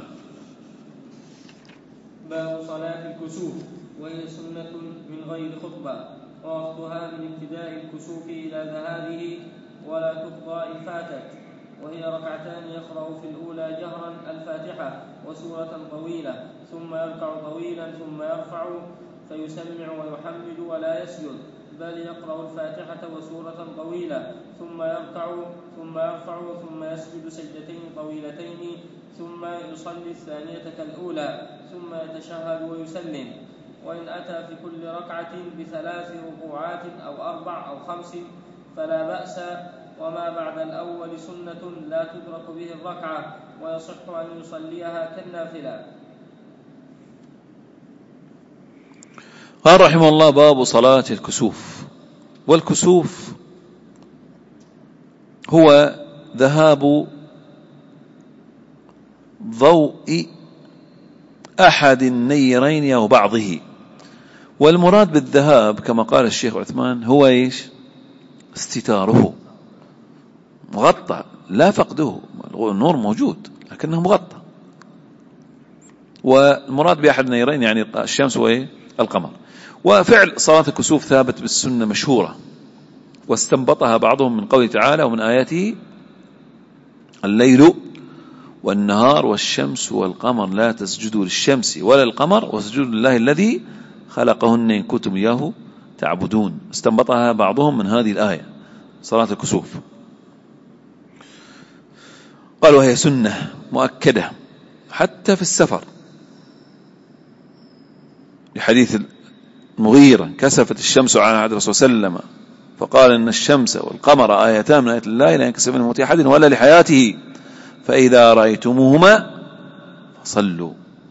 باب صلاة الكسوف، وهي سنة من غير خطبة، ووقتها من ابتداء الكسوف إلى ذهابه، ولا تقضى إن فاتت، وهي ركعتان يقرأ في الأولى جهرا الفاتحة وسورة طويلة، ثم يركع طويلا، ثم يرفع فيسمع ويحمد ولا يسجد، بل يقرأ الفاتحة وسورة طويلة، ثم يركع ثم يرفع ثم يسجد سجدتين طويلتين، ثم يصلي الثانية كالأولى، ثم يتشهد ويسلم. وإن أتى في كل ركعة ب3 ركوعات أو 4 أو 5 فلا بأس، وما بعد الأول سنة لا تدرك به الركعة، ويصح أن يصليها كالنافلة. قال رحمه الله: باب صلاة الكسوف. والكسوف هو ذهاب ضوء أحد النيرين أو بعضه. والمراد بالذهاب كما قال الشيخ عثمان هو إيش؟ استتاره، مغطى، لا فقده، النور موجود لكنه مغطى. والمراد بأحد النيرين يعني الشمس والقمر. وفعل صلاة الكسوف ثابت بالسنة مشهورة، واستنبطها بعضهم من قوله تعالى: ومن آياته الليل والنهار والشمس والقمر لا تسجدوا للشمس ولا القمر واسجدوا لله الذي خلقهن إن كنتم إياه تعبدون. استنبطها بعضهم من هذه الآية صلاة الكسوف. قال: وهي سنة مؤكدة حتى في السفر، لحديث المغيرة: كسفت الشمس على عهد الرسول صلى الله عليه وسلم فقال: إن الشمس والقمر آيتان من آيات الله لا ينكسف من موت أحد ولا لحياته، فإذا رأيتموهما فصلوا.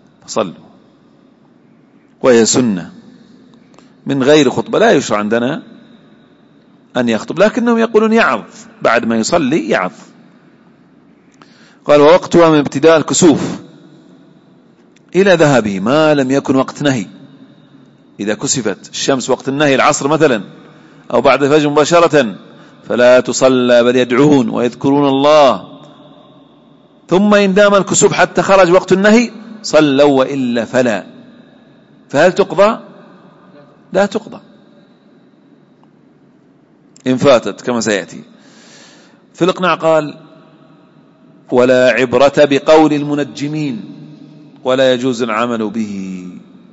وهي سنة من غير خطبة، لا يشرع عندنا أن يخطب، لكنهم يقولون يعظ بعد ما يصلي يعظ. قال: ووقتها من ابتداء الكسوف إلى ذهابه، ما لم يكن وقت نهي. إذا كسفت الشمس وقت النهي العصر مثلا أو بعد الفجر مباشرة فلا تصلى، بل يدعون ويذكرون الله، ثم إن دام الكسوف حتى خرج وقت النهي صلوا وإلا فلا. فهل تقضى؟ لا تقضى إن فاتت كما سيأتي. في الإقناع قال: ولا عبرة بقول المنجمين، ولا يجوز العمل به.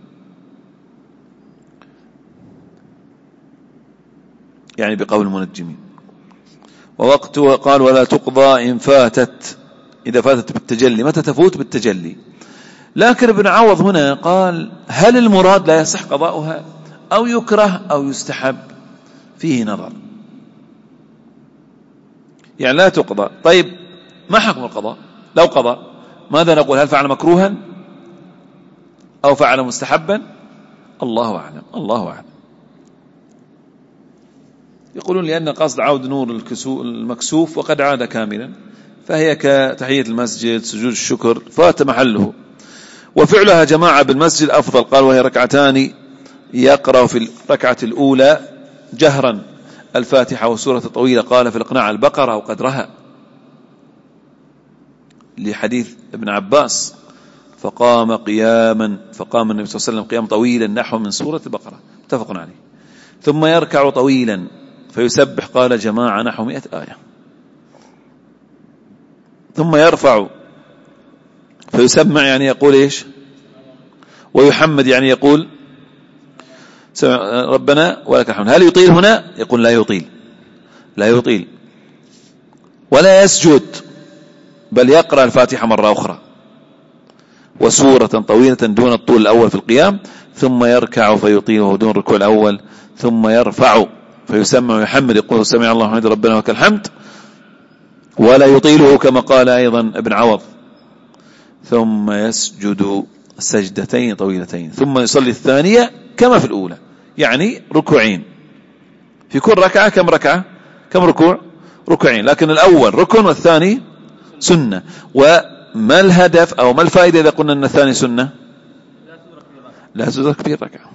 يعني بقول المنجمين. ووقته قال: ولا تقضى إن فاتت، إذا فاتت بالتجلي. متى تفوت؟ بالتجلي. لكن ابن عوض هنا قال: هل المراد لا يصح قضاؤها أو يكره أو يستحب؟ فيه نظر. يعني لا تقضى. طيب ما حكم القضاء؟ لو قضى ماذا نقول؟ هل فعل مكروها أو فعل مستحبا؟ الله أعلم. الله أعلم. يقولون لأن قصد عود نور المكسوف وقد عاد كاملا، فهي كتحية المسجد، سجود الشكر، فات محله. وفعلها جماعة بالمسجد أفضل. قال: وهي ركعتان يقرأ في الركعة الأولى جهرا الفاتحة وسورة طويلة. قال في الإقناع: البقرة وقدرها، لحديث ابن عباس: فقام النبي صلى الله عليه وسلم قيام طويلا نحو من سورة البقرة. متفق عليه. ثم يركع طويلا فيسبح. قال جماعة: نحو 100 آية. ثم يرفع فيسمع، يعني يقول إيش؟ ويحمد، يعني يقول ربنا ولك الحمد. هل يطيل هنا؟ يقول لا يطيل، لا يطيل. ولا يسجد، بل يقرأ الفاتحة مرة أخرى وسورة طويلة دون الطول الأول في القيام، ثم يركع فيطيله دون الركوع الأول، ثم يرفع فيسمع ويحمد، يقول سمع الله حمد ربنا ولك الحمد، ولا يطيله كما قال أيضا ابن عوض، ثم يسجد سجدتين طويلتين، ثم يصلي الثانية كما في الأولى، يعني ركوعين. في كل ركعة كم ركعة؟ كم ركوع؟ ركوعين، لكن الأول ركن والثاني سنة. وما الهدف أو ما الفائدة إذا قلنا أن الثاني سنة؟ لا تدرك به الركعة.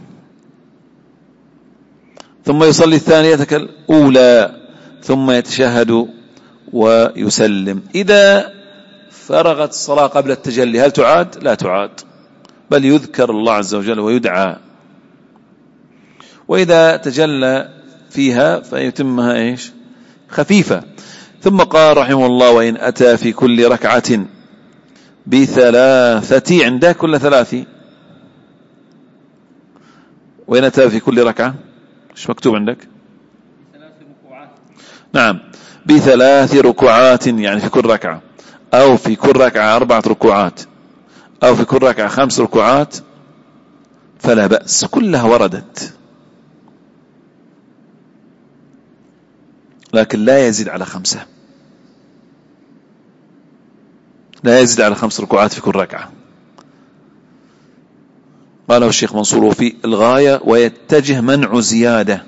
ثم يصلي الثانية كالأولى، ثم يتشهد ويسلم. إذا فرغت الصلاة قبل التجلي هل تعاد؟ لا تعاد، بل يذكر الله عز وجل ويدعى. وإذا تجلى فيها فيتمها إيش؟ خفيفة. ثم قال رحمه الله: وإن أتى في كل ركعة بثلاثة، عندك كل ثلاثة، وإن أتى في كل ركعة إيش مكتوب عندك؟ ثلاث ركوعات. نعم، بثلاث ركوعات، يعني في كل ركعة، أو في كل ركعة 4 ركوعات، أو في كل ركعة 5 ركوعات، فلا بأس، كلها وردت، لكن لا يزيد على 5، لا يزيد على 5 ركوعات في كل ركعة. قاله الشيخ منصور في الغاية: ويتجه منع زيادة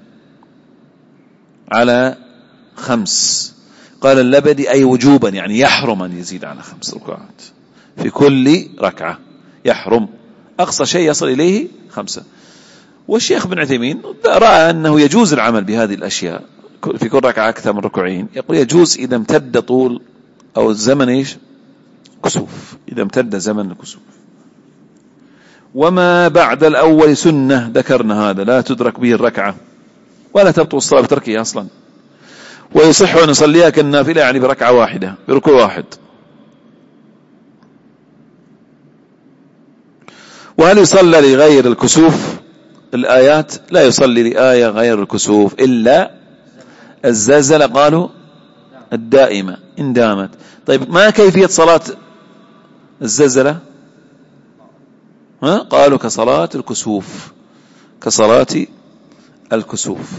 على 5. قال اللبدي: أي وجوبا، يعني يحرم أن يزيد على 5 ركوعات في كل ركعة، يحرم، أقصى شيء يصل إليه 5. والشيخ ابن عثيمين رأى أنه يجوز العمل بهذه الأشياء في كل ركعة أكثر من ركوعين. يقول يجوز إذا امتد طول أو الزمن إيش؟ كسوف، إذا امتد زمن الكسوف. وما بعد الأول سنة، ذكرنا هذا، لا تدرك به الركعة ولا تبطل الصلاة بتركه أصلا، ويصح أن يصليها كالنافلة، يعني بركعة واحدة، بركوع واحد. وهل يصلى لغير الكسوف الآيات؟ لا يصلي لآية غير الكسوف إلا الزلزلة، قالوا الدائمة إن دامت. طيب ما كيفية صلاة الزلزلة؟ قالوا كصلاة الكسوف، كصلاة الكسوف.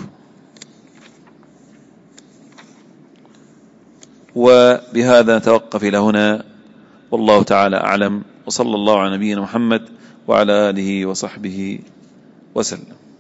وبهذا نتوقف إلى هنا، والله تعالى أعلم، وصلى الله على نبينا محمد وعلى آله وصحبه وسلم.